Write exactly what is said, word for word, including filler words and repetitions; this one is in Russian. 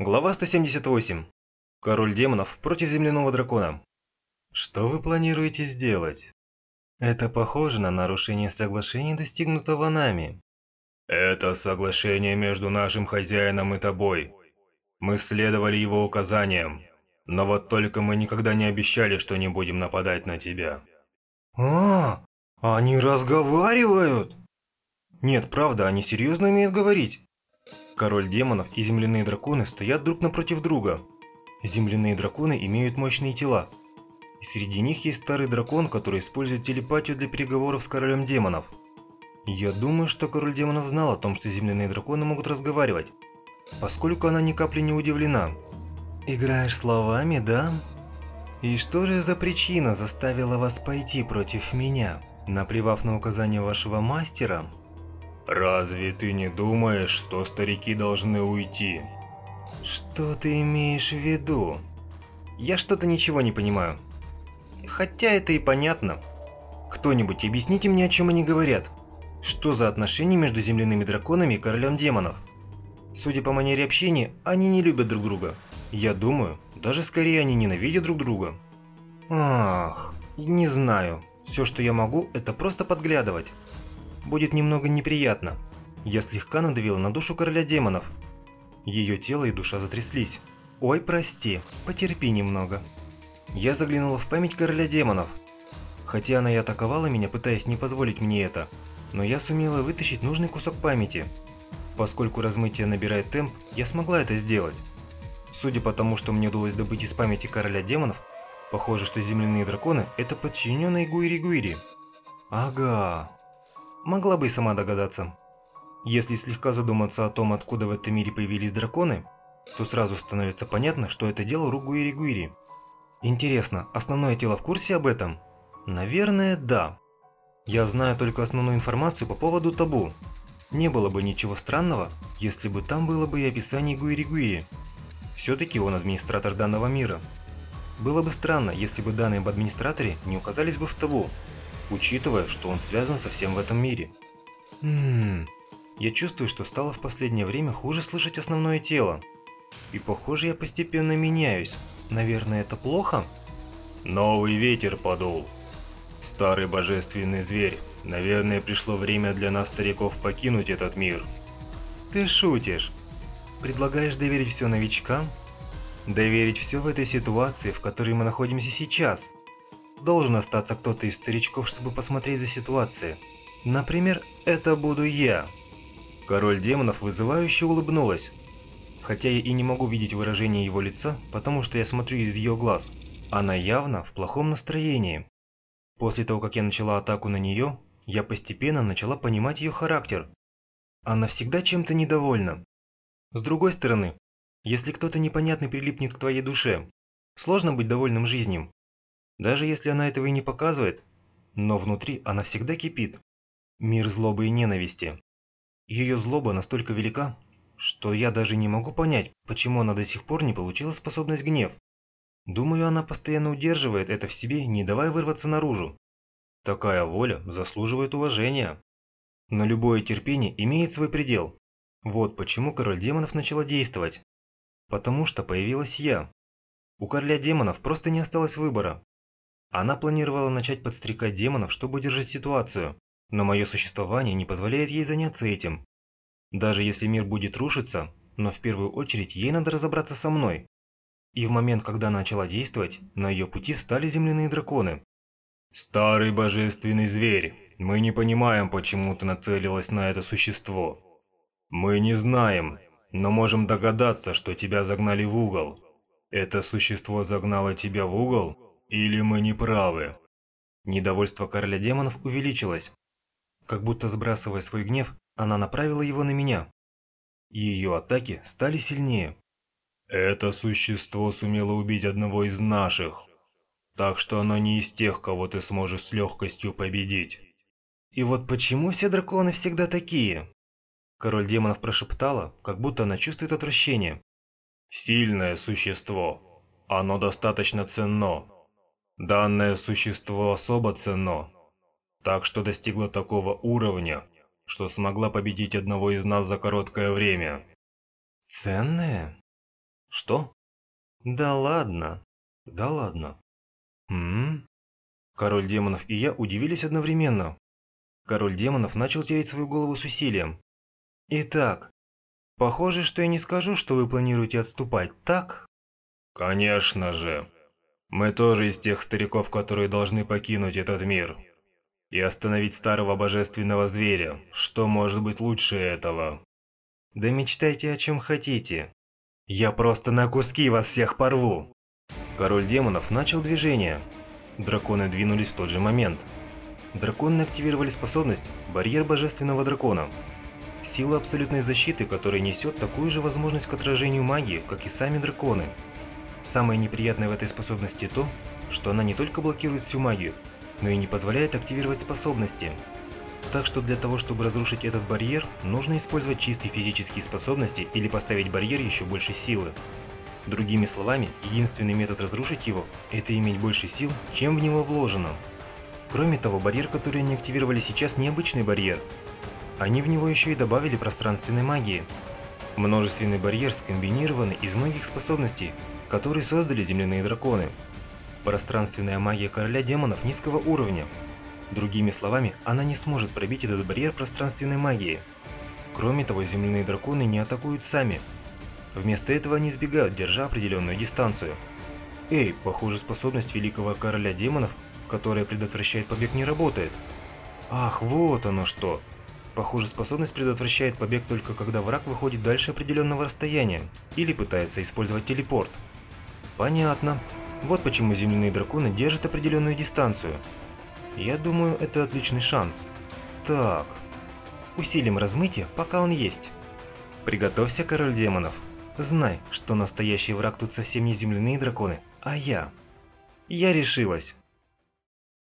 Глава сто семьдесят восемь. Король демонов против земляного дракона. Что вы планируете сделать? Это похоже на нарушение соглашения, достигнутого нами. Это соглашение между нашим хозяином и тобой. Мы следовали его указаниям. Но вот только мы никогда не обещали, что не будем нападать на тебя. А, они разговаривают? Нет, правда, они серьезно умеют говорить. Король демонов и земляные драконы стоят друг напротив друга. Земляные драконы имеют мощные тела. И среди них есть старый дракон, который использует телепатию для переговоров с королем демонов. Я думаю, что король демонов знал о том, что земляные драконы могут разговаривать, поскольку она ни капли не удивлена. Играешь словами, да? И что же за причина заставила вас пойти против меня, наплевав на указания вашего мастера? Разве ты не думаешь, что старики должны уйти? Что ты имеешь в виду? Я что-то ничего не понимаю. Хотя это и понятно. Кто-нибудь объясните мне, о чем они говорят? Что за отношения между земляными драконами и королем демонов? Судя по манере общения, они не любят друг друга. Я думаю, даже скорее они ненавидят друг друга. Ах, не знаю. Все, что я могу, это просто подглядывать. Будет немного неприятно. Я слегка надавила на душу короля демонов. Ее тело и душа затряслись. Ой, прости, потерпи немного. Я заглянула в память короля демонов. Хотя она и атаковала меня, пытаясь не позволить мне это, но я сумела вытащить нужный кусок памяти. Поскольку размытие набирает темп, я смогла это сделать. Судя по тому, что мне удалось добыть из памяти короля демонов, похоже, что земляные драконы – это подчиненные Гуири-Гуири. Ага. Могла бы и сама догадаться. Если слегка задуматься о том, откуда в этом мире появились драконы, то сразу становится понятно, что это дело рук Гуири-Гуири. Интересно, основное тело в курсе об этом? Наверное, да. Я знаю только основную информацию по поводу табу. Не было бы ничего странного, если бы там было бы и описание Гуири-Гуири. Все-таки он администратор данного мира. Было бы странно, если бы данные об администраторе не указались бы в табу, учитывая, что он связан со всем в этом мире. Ммм... Я чувствую, что стало в последнее время хуже слышать основное тело. И похоже, я постепенно меняюсь. Наверное, это плохо? Новый ветер подул. Старый божественный зверь. Наверное, пришло время для нас, стариков, покинуть этот мир. Ты шутишь. Предлагаешь доверить все новичкам? Доверить все в этой ситуации, в которой мы находимся сейчас? Должен остаться кто-то из старичков, чтобы посмотреть за ситуацией. Например, это буду я. Король демонов вызывающе улыбнулась. Хотя я и не могу видеть выражение его лица, потому что я смотрю из ее глаз. Она явно в плохом настроении. После того, как я начала атаку на нее, я постепенно начала понимать ее характер. Она всегда чем-то недовольна. С другой стороны, если кто-то непонятный прилипнет к твоей душе, сложно быть довольным жизнью. Даже если она этого и не показывает, но внутри она всегда кипит. Мир злобы и ненависти. Ее злоба настолько велика, что я даже не могу понять, почему она до сих пор не получила способность гнев. Думаю, она постоянно удерживает это в себе, не давая вырваться наружу. Такая воля заслуживает уважения. Но любое терпение имеет свой предел. Вот почему король демонов начала действовать. Потому что появилась я. У короля демонов просто не осталось выбора. Она планировала начать подстрекать демонов, чтобы удержать ситуацию. Но мое существование не позволяет ей заняться этим. Даже если мир будет рушиться, но в первую очередь ей надо разобраться со мной. И в момент, когда она начала действовать, на ее пути встали земляные драконы. «Старый божественный зверь, мы не понимаем, почему ты нацелилась на это существо. Мы не знаем, но можем догадаться, что тебя загнали в угол. Это существо загнало тебя в угол, или мы не правы?» Недовольство короля демонов увеличилось. Как будто сбрасывая свой гнев, она направила его на меня. И ее атаки стали сильнее. Это существо сумело убить одного из наших. Так что оно не из тех, кого ты сможешь с легкостью победить. И вот почему все драконы всегда такие? Король демонов прошептала, как будто она чувствует отвращение. Сильное существо. Оно достаточно ценно. Данное существо особо ценно. Так что достигла такого уровня, что смогла победить одного из нас за короткое время. Ценное? Что? Да ладно. Да ладно. М? Король демонов и я удивились одновременно. Король демонов начал тереть свою голову с усилием. Итак, похоже, что я не скажу, что вы планируете отступать, так? Конечно же. Мы тоже из тех стариков, которые должны покинуть этот мир. И остановить старого божественного зверя. Что может быть лучше этого? Да мечтайте о чем хотите. Я просто на куски вас всех порву. Король демонов начал движение. Драконы двинулись в тот же момент. Драконы активировали способность «Барьер божественного дракона». Сила абсолютной защиты, которая несет такую же возможность к отражению магии, как и сами драконы. Самое неприятное в этой способности то, что она не только блокирует всю магию, но и не позволяет активировать способности. Так что для того, чтобы разрушить этот барьер, нужно использовать чистые физические способности или поставить барьер еще больше силы. Другими словами, единственный метод разрушить его – это иметь больше сил, чем в него вложено. Кроме того, барьер, который они активировали сейчас, необычный барьер. Они в него еще и добавили пространственной магии. Множественный барьер скомбинированный из многих способностей, которые создали земляные драконы. Пространственная магия короля демонов низкого уровня. Другими словами, она не сможет пробить этот барьер пространственной магии. Кроме того, земляные драконы не атакуют сами. Вместо этого они избегают, держа определенную дистанцию. Эй, похоже, способность великого короля демонов, которая предотвращает побег, не работает. Ах, вот оно что. Похоже, способность предотвращает побег только когда враг выходит дальше определенного расстояния или пытается использовать телепорт. Понятно. Вот почему земляные драконы держат определенную дистанцию. Я думаю, это отличный шанс. Так. Усилим размытие, пока он есть. Приготовься, король демонов. Знай, что настоящий враг тут совсем не земляные драконы, а я. Я решилась.